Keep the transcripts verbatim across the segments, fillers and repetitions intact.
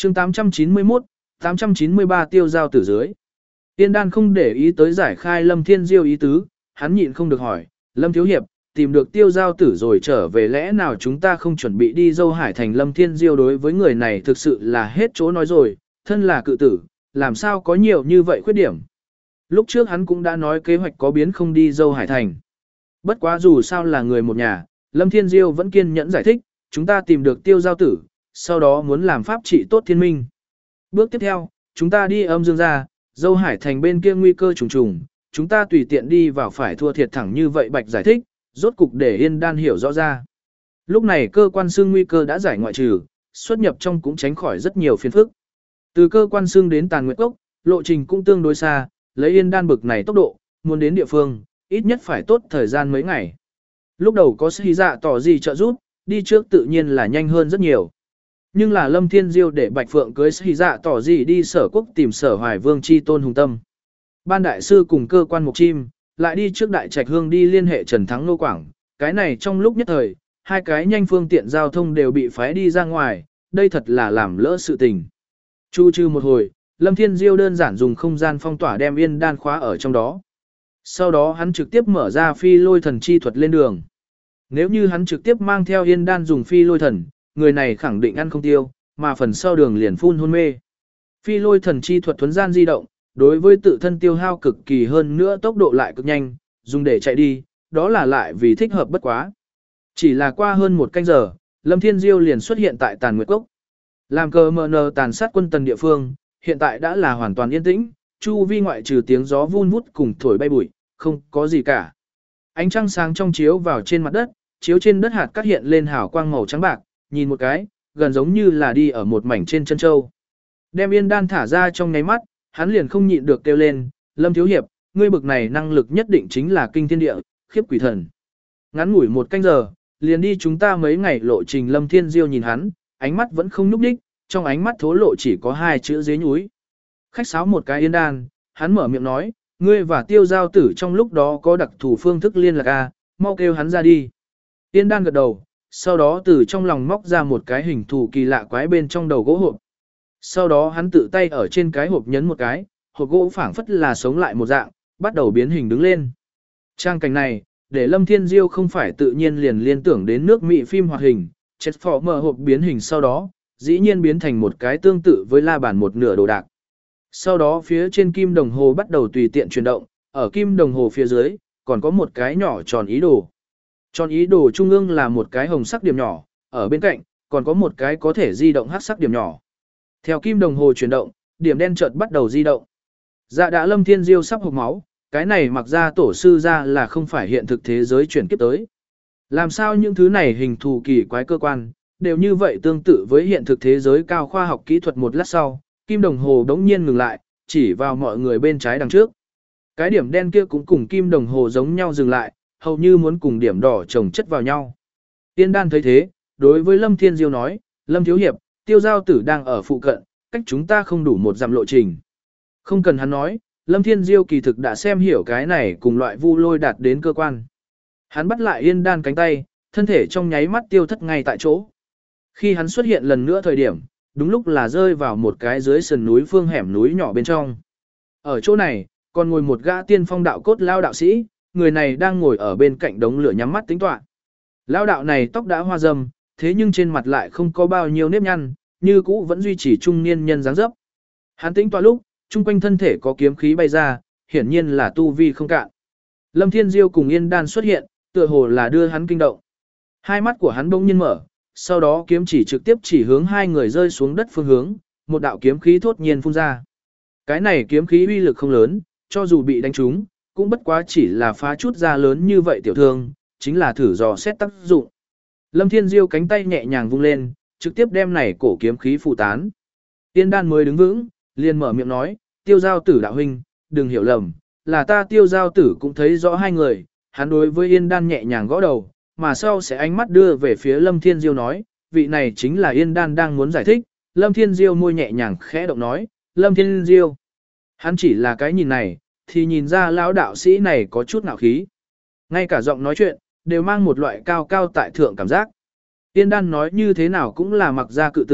chương tám trăm chín mươi mốt, tám trăm chín mươi ba tiêu giao tử dưới. Yên Đan không để ý tới giải khai Lâm Thiên Diêu ý tứ, hắn nhịn không được hỏi, Lâm Thiếu Hiệp, tìm được tiêu giao tử rồi trở về lẽ nào chúng ta không chuẩn bị đi dâu hải thành. Lâm Thiên Diêu đối với người này thực sự là hết chỗ nói rồi, thân là cự tử, làm sao có nhiều như vậy khuyết điểm. Lúc trước hắn cũng đã nói kế hoạch có biến không đi dâu hải thành. Bất quá dù sao là người một nhà, Lâm Thiên Diêu vẫn kiên nhẫn giải thích, chúng ta tìm được tiêu giao tử, sau đó muốn làm pháp trị tốt thiên minh. Bước tiếp theo, chúng ta đi âm dương ra, dâu hải thành bên kia nguy cơ trùng trùng, chúng ta tùy tiện đi vào phải thua thiệt thẳng như vậy. Bạch giải thích, rốt cục để Yên Đan hiểu rõ ra. Lúc này cơ quan xương nguy cơ đã giải ngoại trừ, xuất nhập trong cũng tránh khỏi rất nhiều phiền phức. Từ cơ quan xương đến Tàn Nguyệt Cốc, lộ trình cũng tương đối xa, lấy Yên Đan bực này tốc độ, muốn đến địa phương, ít nhất phải tốt thời gian mấy ngày. Lúc đầu có sĩ dạ tỏ gì trợ giúp, đi trước tự nhiên là nhanh hơn rất nhiều. Nhưng là Lâm Thiên Diêu để Bạch Phượng cưới sĩ dạ tỏ gì đi Sở Quốc tìm Sở Hoài Vương chi tôn hùng tâm. Ban đại sư cùng cơ quan mục chim, lại đi trước Đại Trạch Hương đi liên hệ Trần Thắng Nô Quảng, cái này trong lúc nhất thời, hai cái nhanh phương tiện giao thông đều bị phái đi ra ngoài, đây thật là làm lỡ sự tình. Chu trừ một hồi, Lâm Thiên Diêu đơn giản dùng không gian phong tỏa đem Yên Đan khóa ở trong đó. Sau đó hắn trực tiếp mở ra phi lôi thần chi thuật lên đường. Nếu như hắn trực tiếp mang theo Yên Đan dùng phi lôi thần, người này khẳng định ăn không tiêu, mà phần sau đường liền phun hôn mê. Phi lôi thần chi thuật thuấn gian di động, đối với tự thân tiêu hao cực kỳ hơn nữa tốc độ lại cực nhanh, dùng để chạy đi, đó là lại vì thích hợp bất quá. Chỉ là qua hơn một canh giờ, Lâm Thiên Diêu liền xuất hiện tại Tàn Nguyệt Cốc. Làm cờ mờ nờ tàn sát quân tần địa phương, hiện tại đã là hoàn toàn yên tĩnh, chu vi ngoại trừ tiếng gió vun vút cùng thổi bay bụi, không có gì cả. Ánh trăng sáng trong chiếu vào trên mặt đất, chiếu trên đất hạt cát hiện lên hào quang màu trắng bạc, nhìn một cái, gần giống như là đi ở một mảnh trên chân châu. Đem Yên Đan thả ra trong nháy mắt, hắn liền không nhịn được kêu lên, Lâm Thiếu Hiệp, ngươi bực này năng lực nhất định chính là kinh thiên địa, khiếp quỷ thần. Ngắn ngủi một canh giờ, liền đi chúng ta mấy ngày lộ trình. Lâm Thiên Diêu nhìn hắn, ánh mắt vẫn không nhúc đích, trong ánh mắt thố lộ chỉ có hai chữ dế nhúi. Khách sáo một cái Yên Đan, hắn mở miệng nói, ngươi và tiêu giao tử trong lúc đó có đặc thù phương thức liên lạc à, mau kêu hắn ra đi. Yên Đan gật đầu, sau đó từ trong lòng móc ra một cái hình thù kỳ lạ quái bên trong đầu gỗ hộp. Sau đó hắn tự tay ở trên cái hộp nhấn một cái, hộp gỗ phảng phất là sống lại một dạng, bắt đầu biến hình đứng lên. Trang cảnh này, để Lâm Thiên Diêu không phải tự nhiên liền liên tưởng đến nước Mỹ phim hoạt hình, chết phỏ mở hộp biến hình sau đó, dĩ nhiên biến thành một cái tương tự với la bàn một nửa đồ đạc. Sau đó phía trên kim đồng hồ bắt đầu tùy tiện chuyển động, ở kim đồng hồ phía dưới, còn có một cái nhỏ tròn ý đồ. Tròn ý đồ trung ương là một cái hồng sắc điểm nhỏ, ở bên cạnh, còn có một cái có thể di động hắc sắc điểm nhỏ. Theo kim đồng hồ chuyển động, điểm đen chợt bắt đầu di động. Dạ đã Lâm Thiên Diêu sắp hộc máu, cái này mặc ra tổ sư ra là không phải hiện thực thế giới chuyển kiếp tới. Làm sao những thứ này hình thù kỳ quái cơ quan, đều như vậy tương tự với hiện thực thế giới cao khoa học kỹ thuật. Một lát sau, kim đồng hồ đống nhiên ngừng lại, chỉ vào mọi người bên trái đằng trước. Cái điểm đen kia cũng cùng kim đồng hồ giống nhau dừng lại, hầu như muốn cùng điểm đỏ chồng chất vào nhau. Tiên Đan thấy thế, đối với Lâm Thiên Diêu nói, Lâm Thiếu Hiệp, tiêu giao tử đang ở phụ cận, cách chúng ta không đủ một dặm lộ trình. Không cần hắn nói, Lâm Thiên Diêu kỳ thực đã xem hiểu cái này cùng loại vu lôi đạt đến cơ quan. Hắn bắt lại Yên Đan cánh tay, thân thể trong nháy mắt tiêu thất ngay tại chỗ. Khi hắn xuất hiện lần nữa thời điểm, đúng lúc là rơi vào một cái dưới sườn núi phương hẻm núi nhỏ bên trong. Ở chỗ này, còn ngồi một gã tiên phong đạo cốt lao đạo sĩ, người này đang ngồi ở bên cạnh đống lửa nhắm mắt tính toán. Lao đạo này tóc đã hoa râm, thế nhưng trên mặt lại không có bao nhiêu nếp nhăn, như cũ vẫn duy trì trung niên nhân dáng dấp. Hắn tính toán lúc, chung quanh thân thể có kiếm khí bay ra, hiển nhiên là tu vi không cạn. Lâm Thiên Diêu cùng Yên Đan xuất hiện, tựa hồ là đưa hắn kinh động. Hai mắt của hắn bỗng nhiên mở, sau đó kiếm chỉ trực tiếp chỉ hướng hai người rơi xuống đất phương hướng, một đạo kiếm khí thốt nhiên phun ra. Cái này kiếm khí uy lực không lớn, cho dù bị đánh trúng, cũng bất quá chỉ là phá chút ra lớn như vậy tiểu thương, chính là thử dò xét tác dụng. Lâm Thiên Diêu cánh tay nhẹ nhàng vung lên, trực tiếp đem này cổ kiếm khí phù tán. Yên Đan mới đứng vững, liền mở miệng nói, tiêu giao tử đạo huynh, đừng hiểu lầm, là ta tiêu giao tử cũng thấy rõ hai người. Hắn đối với Yên Đan nhẹ nhàng gõ đầu, mà sau sẽ ánh mắt đưa về phía Lâm Thiên Diêu nói, vị này chính là Yên Đan đang muốn giải thích. Lâm Thiên Diêu môi nhẹ nhàng khẽ động nói, Lâm Thiên Diêu. Hắn chỉ là cái nhìn này, thì nhìn ra lão đạo sĩ này có chút ngạo khí. Ngay cả giọng nói chuyện, đều mang một loại cao cao tại thượng cảm giác. Yên Đan nói như thế nào cũng là mặc ra cự tử,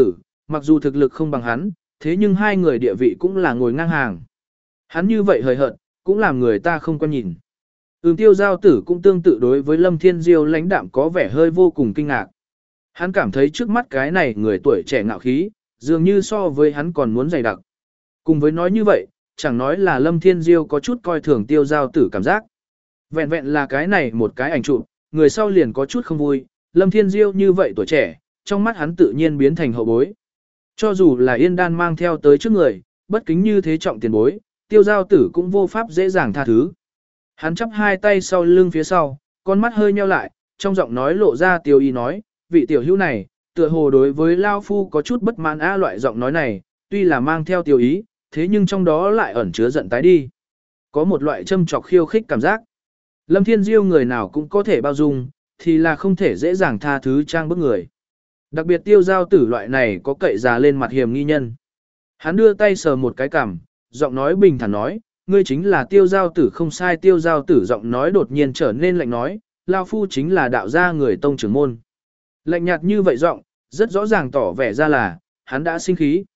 mặc dù thực lực không bằng hắn, thế nhưng hai người địa vị cũng là ngồi ngang hàng. Hắn như vậy hời hợt, cũng làm người ta không quan nhìn. Ừm tiêu giao tử cũng tương tự đối với Lâm Thiên Diêu lãnh đạm có vẻ hơi vô cùng kinh ngạc. Hắn cảm thấy trước mắt cái này người tuổi trẻ ngạo khí, dường như so với hắn còn muốn dày đặc. Cùng với nói như vậy, chẳng nói là Lâm Thiên Diêu có chút coi thường tiêu giao tử cảm giác. Vẹn vẹn là cái này một cái ảnh chụp, người sau liền có chút không vui, Lâm Thiên Diêu như vậy tuổi trẻ, trong mắt hắn tự nhiên biến thành hậu bối. Cho dù là Yên Đan mang theo tới trước người, bất kính như thế trọng tiền bối, tiêu giao tử cũng vô pháp dễ dàng tha thứ. Hắn chắp hai tay sau lưng phía sau, con mắt hơi nheo lại, trong giọng nói lộ ra tiêu ý nói, vị tiểu hữu này, tựa hồ đối với Lao Phu có chút bất mãn á loại giọng nói này, tuy là mang theo tiêu ý, thế nhưng trong đó lại ẩn chứa giận tái đi. Có một loại châm chọc khiêu khích cảm giác. Lâm Thiên Diêu người nào cũng có thể bao dung, thì là không thể dễ dàng tha thứ trang bức người. Đặc biệt tiêu giao tử loại này có cậy già lên mặt hiểm nghi nhân. Hắn đưa tay sờ một cái cằm, giọng nói bình thản nói, ngươi chính là tiêu giao tử không sai. Tiêu giao tử giọng nói đột nhiên trở nên lạnh nói, Lao Phu chính là đạo gia người tông trưởng môn. Lạnh nhạt như vậy giọng, rất rõ ràng tỏ vẻ ra là, hắn đã sinh khí.